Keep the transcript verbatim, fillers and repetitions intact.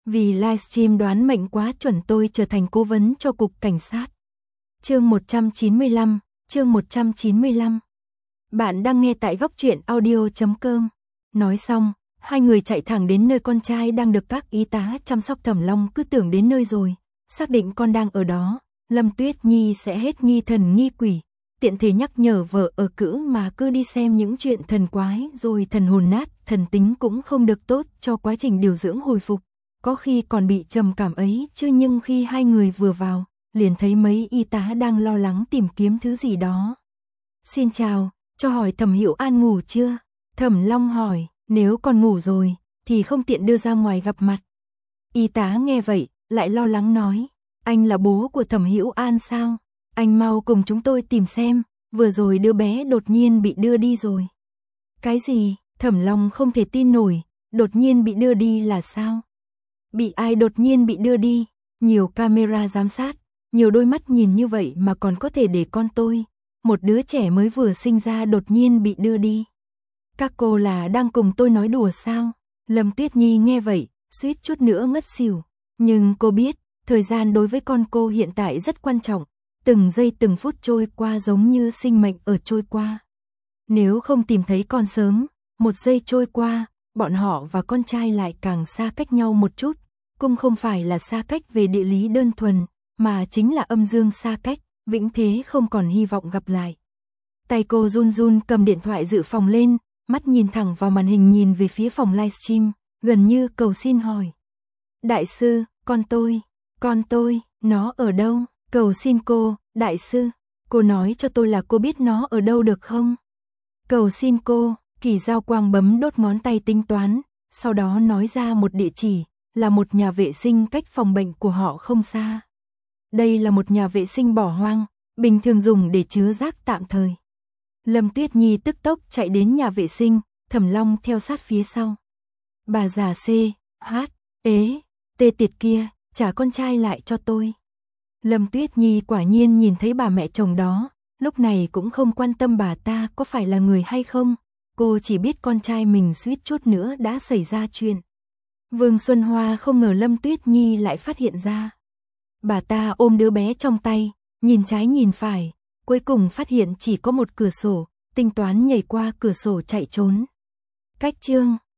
Vì livestream đoán mệnh quá chuẩn tôi trở thành cố vấn cho cục cảnh sát. Chương một trăm chín mươi lăm, chương một trăm chín mươi lăm. Bạn đang nghe tại góc truyện audio chấm com. Nói xong, hai người chạy thẳng đến nơi con trai đang được các y tá chăm sóc. Thẩm Long cứ tưởng đến nơi rồi, xác định con đang ở đó, Lâm Tuyết Nhi sẽ hết nghi thần nghi quỷ, tiện thể nhắc nhở vợ ở cữ mà cứ đi xem những chuyện thần quái rồi thần hồn nát, thần tính cũng không được tốt cho quá trình điều dưỡng hồi phục, có khi còn bị trầm cảm ấy chứ. Nhưng khi hai người vừa vào, liền thấy mấy y tá đang lo lắng tìm kiếm thứ gì đó. Xin chào, cho hỏi Thẩm Hiểu An ngủ chưa? Thẩm Long hỏi, nếu còn ngủ rồi, thì không tiện đưa ra ngoài gặp mặt. Y tá nghe vậy, lại lo lắng nói, anh là bố của Thẩm Hiểu An sao? Anh mau cùng chúng tôi tìm xem, vừa rồi đứa bé đột nhiên bị đưa đi rồi. Cái gì? Thẩm Long không thể tin nổi, đột nhiên bị đưa đi là sao? Bị ai đột nhiên bị đưa đi? Nhiều camera giám sát, nhiều đôi mắt nhìn như vậy mà còn có thể để con tôi, một đứa trẻ mới vừa sinh ra đột nhiên bị đưa đi. Các cô là đang cùng tôi nói đùa sao? Lâm Tuyết Nhi nghe vậy, suýt chút nữa ngất xỉu. Nhưng cô biết, thời gian đối với con cô hiện tại rất quan trọng. Từng giây từng phút trôi qua giống như sinh mệnh ở trôi qua. Nếu không tìm thấy con sớm, một giây trôi qua, bọn họ và con trai lại càng xa cách nhau một chút. Cũng không phải là xa cách về địa lý đơn thuần, mà chính là âm dương xa cách, vĩnh thế không còn hy vọng gặp lại. Tay cô run run cầm điện thoại dự phòng lên, mắt nhìn thẳng vào màn hình, nhìn về phía phòng livestream, gần như cầu xin hỏi. Đại sư, con tôi, con tôi, nó ở đâu? Cầu xin cô, đại sư, cô nói cho tôi là cô biết nó ở đâu được không? Cầu xin cô. Kỳ Giao Quang bấm đốt ngón tay tính toán, sau đó nói ra một địa chỉ, là một nhà vệ sinh cách phòng bệnh của họ không xa. Đây là một nhà vệ sinh bỏ hoang, bình thường dùng để chứa rác tạm thời. Lâm Tuyết Nhi tức tốc chạy đến nhà vệ sinh, Thẩm Long theo sát phía sau. Bà già C, H, ế, tê tiệt kia, trả con trai lại cho tôi. Lâm Tuyết Nhi quả nhiên nhìn thấy bà mẹ chồng đó, lúc này cũng không quan tâm bà ta có phải là người hay không, cô chỉ biết con trai mình suýt chút nữa đã xảy ra chuyện. Vương Xuân Hoa không ngờ Lâm Tuyết Nhi lại phát hiện ra. Bà ta ôm đứa bé trong tay, nhìn trái nhìn phải, cuối cùng phát hiện chỉ có một cửa sổ, tính toán nhảy qua cửa sổ chạy trốn. Cách chương